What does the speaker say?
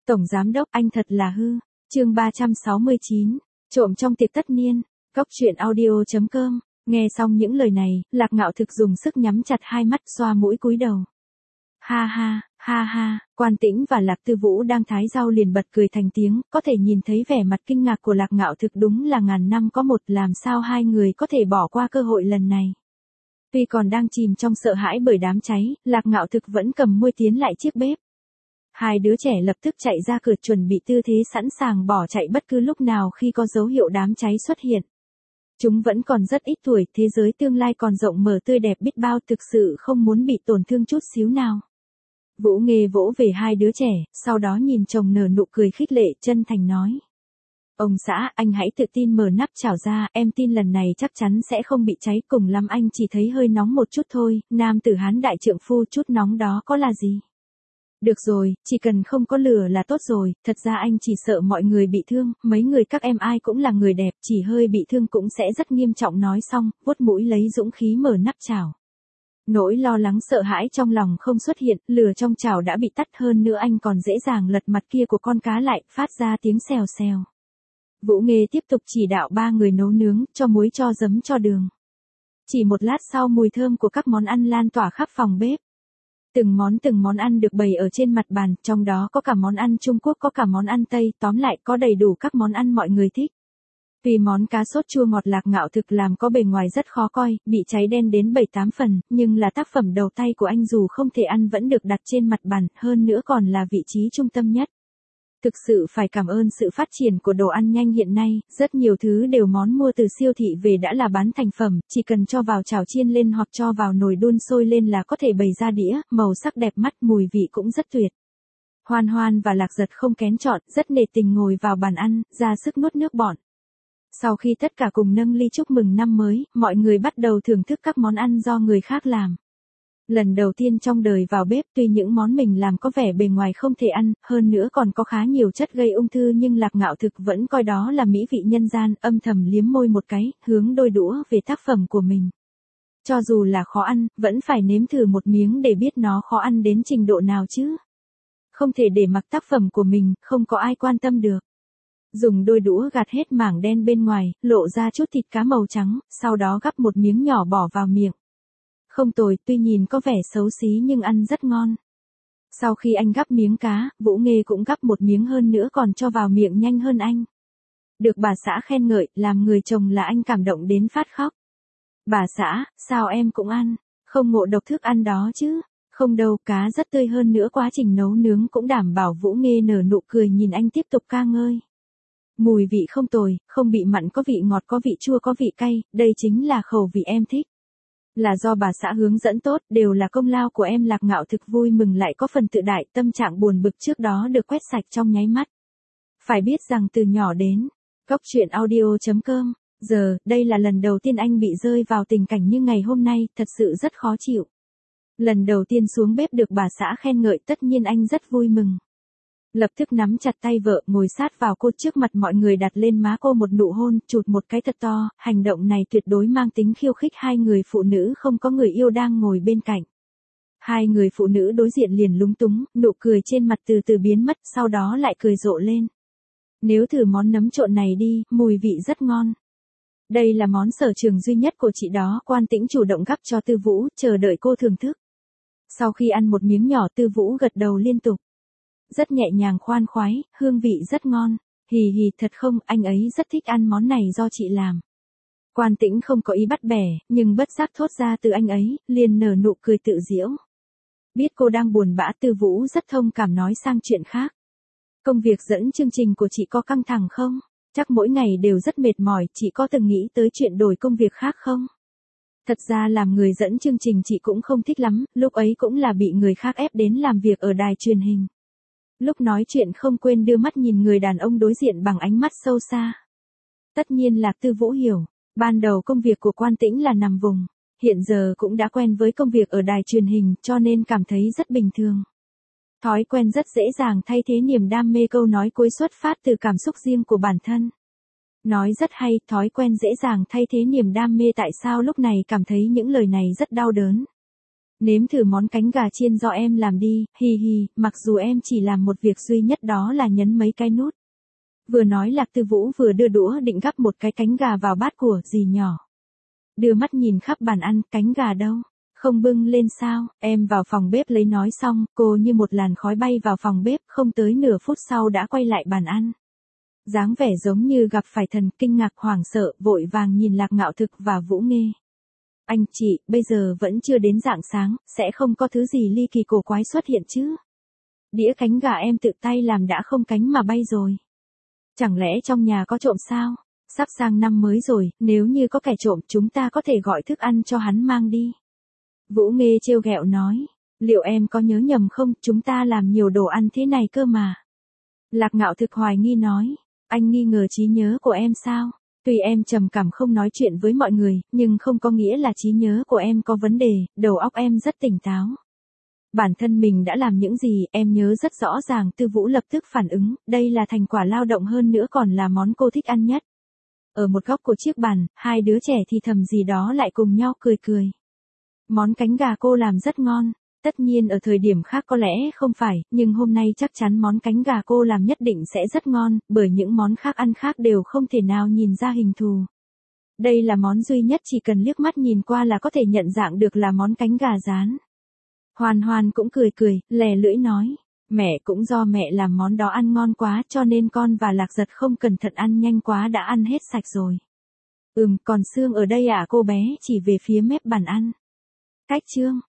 Tổng giám đốc anh thật là hư. Chương 369. Trộm trong tiệc tất niên. Cóc truyện audio.com. Nghe xong những lời này, Lạc Ngạo Thực dùng sức nhắm chặt hai mắt, xoa mũi cúi đầu. Ha ha, ha ha, Quan Tĩnh và Lạc Tư Vũ đang thái rau liền bật cười thành tiếng, có thể nhìn thấy vẻ mặt kinh ngạc của Lạc Ngạo Thực đúng là ngàn năm có một, làm sao hai người có thể bỏ qua cơ hội lần này. Tuy còn đang chìm trong sợ hãi bởi đám cháy, Lạc Ngạo Thực vẫn cầm muôi tiến lại chiếc bếp. Hai đứa trẻ lập tức chạy ra cửa chuẩn bị tư thế sẵn sàng bỏ chạy bất cứ lúc nào khi có dấu hiệu đám cháy xuất hiện. Chúng vẫn còn rất ít tuổi, thế giới tương lai còn rộng mở tươi đẹp biết bao, thực sự không muốn bị tổn thương chút xíu nào. Vũ Nghê vỗ về hai đứa trẻ, sau đó nhìn chồng nở nụ cười khích lệ, chân thành nói. Ông xã, anh hãy tự tin mở nắp chảo ra, em tin lần này chắc chắn sẽ không bị cháy, cùng lắm anh chỉ thấy hơi nóng một chút thôi, nam tử Hán đại trượng phu, chút nóng đó có là gì. Được rồi, chỉ cần không có lửa là tốt rồi, thật ra anh chỉ sợ mọi người bị thương, mấy người các em ai cũng là người đẹp, chỉ hơi bị thương cũng sẽ rất nghiêm trọng. Nói xong, vuốt mũi lấy dũng khí mở nắp chảo. Nỗi lo lắng sợ hãi trong lòng không xuất hiện, lửa trong chảo đã bị tắt, hơn nữa anh còn dễ dàng lật mặt kia của con cá lại, phát ra tiếng xèo xèo. Vũ Nghê tiếp tục chỉ đạo ba người nấu nướng, cho muối cho giấm cho đường. Chỉ một lát sau mùi thơm của các món ăn lan tỏa khắp phòng bếp. Từng món ăn được bày ở trên mặt bàn, trong đó có cả món ăn Trung Quốc, có cả món ăn Tây, tóm lại có đầy đủ các món ăn mọi người thích. Vì món cá sốt chua ngọt Lạc Ngạo Thực làm có bề ngoài rất khó coi, bị cháy đen đến 7-8 phần, nhưng là tác phẩm đầu tay của anh, dù không thể ăn vẫn được đặt trên mặt bàn, hơn nữa còn là vị trí trung tâm nhất. Thực sự phải cảm ơn sự phát triển của đồ ăn nhanh hiện nay, rất nhiều thứ đều món mua từ siêu thị về đã là bán thành phẩm, chỉ cần cho vào chảo chiên lên hoặc cho vào nồi đun sôi lên là có thể bày ra đĩa, màu sắc đẹp mắt, mùi vị cũng rất tuyệt. Hoan Hoan và Lạc Giật không kén chọn, rất nể tình ngồi vào bàn ăn, ra sức nuốt nước bọt. Sau khi tất cả cùng nâng ly chúc mừng năm mới, mọi người bắt đầu thưởng thức các món ăn do người khác làm. Lần đầu tiên trong đời vào bếp, tuy những món mình làm có vẻ bề ngoài không thể ăn, hơn nữa còn có khá nhiều chất gây ung thư, nhưng Lạc Ngạo Thực vẫn coi đó là mỹ vị nhân gian, âm thầm liếm môi một cái, hướng đôi đũa về tác phẩm của mình. Cho dù là khó ăn, vẫn phải nếm thử một miếng để biết nó khó ăn đến trình độ nào chứ. Không thể để mặc tác phẩm của mình, không có ai quan tâm được. Dùng đôi đũa gạt hết mảng đen bên ngoài, lộ ra chút thịt cá màu trắng, sau đó gắp một miếng nhỏ bỏ vào miệng. Không tồi, tuy nhìn có vẻ xấu xí nhưng ăn rất ngon. Sau khi anh gắp miếng cá, Vũ Nghê cũng gắp một miếng hơn nữa còn cho vào miệng nhanh hơn anh. Được bà xã khen ngợi, làm người chồng là anh cảm động đến phát khóc. Bà xã, sao em cũng ăn, không ngộ độc thức ăn đó chứ? Không đâu, cá rất tươi, hơn nữa quá trình nấu nướng cũng đảm bảo. Vũ Nghê nở nụ cười nhìn anh tiếp tục ca ngợi. Mùi vị không tồi, không bị mặn, có vị ngọt, có vị chua, có vị cay, đây chính là khẩu vị em thích. Là do bà xã hướng dẫn tốt, đều là công lao của em. Lạc Ngạo Thực vui mừng lại có phần tự đại, tâm trạng buồn bực trước đó được quét sạch trong nháy mắt. Phải biết rằng từ nhỏ đến Cóc truyện audio.com, giờ, đây là lần đầu tiên anh bị rơi vào tình cảnh như ngày hôm nay, thật sự rất khó chịu. Lần đầu tiên xuống bếp được bà xã khen ngợi, tất nhiên anh rất vui mừng. Lập tức nắm chặt tay vợ, ngồi sát vào cô, trước mặt mọi người đặt lên má cô một nụ hôn, chụt một cái thật to, hành động này tuyệt đối mang tính khiêu khích hai người phụ nữ không có người yêu đang ngồi bên cạnh. Hai người phụ nữ đối diện liền lúng túng, nụ cười trên mặt từ từ biến mất, sau đó lại cười rộ lên. Nếu thử món nấm trộn này đi, mùi vị rất ngon. Đây là món sở trường duy nhất của chị đó. Quan Tĩnh chủ động gắp cho Tư Vũ, chờ đợi cô thưởng thức. Sau khi ăn một miếng nhỏ, Tư Vũ gật đầu liên tục. Rất nhẹ nhàng khoan khoái, hương vị rất ngon. Hì hì, thật không, anh ấy rất thích ăn món này do chị làm. Quan Tĩnh không có ý bắt bẻ, nhưng bất giác thốt ra từ anh ấy, liền nở nụ cười tự giễu. Biết cô đang buồn bã, Tư Vũ rất thông cảm nói sang chuyện khác. Công việc dẫn chương trình của chị có căng thẳng không? Chắc mỗi ngày đều rất mệt mỏi, chị có từng nghĩ tới chuyện đổi công việc khác không? Thật ra làm người dẫn chương trình chị cũng không thích lắm, lúc ấy cũng là bị người khác ép đến làm việc ở đài truyền hình. Lúc nói chuyện không quên đưa mắt nhìn người đàn ông đối diện bằng ánh mắt sâu xa. Tất nhiên là Tư Vũ hiểu, ban đầu công việc của Quan Tĩnh là nằm vùng, hiện giờ cũng đã quen với công việc ở đài truyền hình, cho nên cảm thấy rất bình thường. Thói quen rất dễ dàng thay thế niềm đam mê, câu nói cuối xuất phát từ cảm xúc riêng của bản thân. Nói rất hay, thói quen dễ dàng thay thế niềm đam mê. Tại sao lúc này cảm thấy những lời này rất đau đớn? Nếm thử món cánh gà chiên do em làm đi, hì hì, mặc dù em chỉ làm một việc duy nhất đó là nhấn mấy cái nút. Vừa nói Lạc Tư Vũ vừa đưa đũa định gắp một cái cánh gà vào bát của dì nhỏ. Đưa mắt nhìn khắp bàn ăn, cánh gà đâu? Không bưng lên sao? Em vào phòng bếp lấy nói xong, cô như một làn khói bay vào phòng bếp, không tới nửa phút sau đã quay lại bàn ăn. Dáng vẻ giống như gặp phải thần, kinh ngạc hoảng sợ, vội vàng nhìn Lạc Ngạo Thực và Vũ Nghê. Anh chị, bây giờ vẫn chưa đến rạng sáng, sẽ không có thứ gì ly kỳ cổ quái xuất hiện chứ? Đĩa cánh gà em tự tay làm đã không cánh mà bay rồi. Chẳng lẽ trong nhà có trộm sao? Sắp sang năm mới rồi, nếu như có kẻ trộm chúng ta có thể gọi thức ăn cho hắn mang đi. Vũ Nghê trêu ghẹo nói, liệu em có nhớ nhầm không, chúng ta làm nhiều đồ ăn thế này cơ mà. Lạc Ngạo Thực hoài nghi nói, anh nghi ngờ trí nhớ của em sao? Tuy em trầm cảm không nói chuyện với mọi người, nhưng không có nghĩa là trí nhớ của em có vấn đề, đầu óc em rất tỉnh táo. Bản thân mình đã làm những gì, em nhớ rất rõ ràng. Tư Vũ lập tức phản ứng, đây là thành quả lao động hơn nữa còn là món cô thích ăn nhất. Ở một góc của chiếc bàn, hai đứa trẻ thì thầm gì đó lại cùng nhau cười cười. Món cánh gà cô làm rất ngon. Tất nhiên ở thời điểm khác có lẽ không phải, nhưng hôm nay chắc chắn món cánh gà cô làm nhất định sẽ rất ngon, bởi những món khác ăn khác đều không thể nào nhìn ra hình thù. Đây là món duy nhất chỉ cần liếc mắt nhìn qua là có thể nhận dạng được là món cánh gà rán. Hoàn Hoàn cũng cười cười, lè lưỡi nói, mẹ cũng do mẹ làm món đó ăn ngon quá cho nên con và Lạc Giật không cẩn thận ăn nhanh quá đã ăn hết sạch rồi. Còn xương ở đây à? Cô bé chỉ về phía mép bàn ăn. Cách chương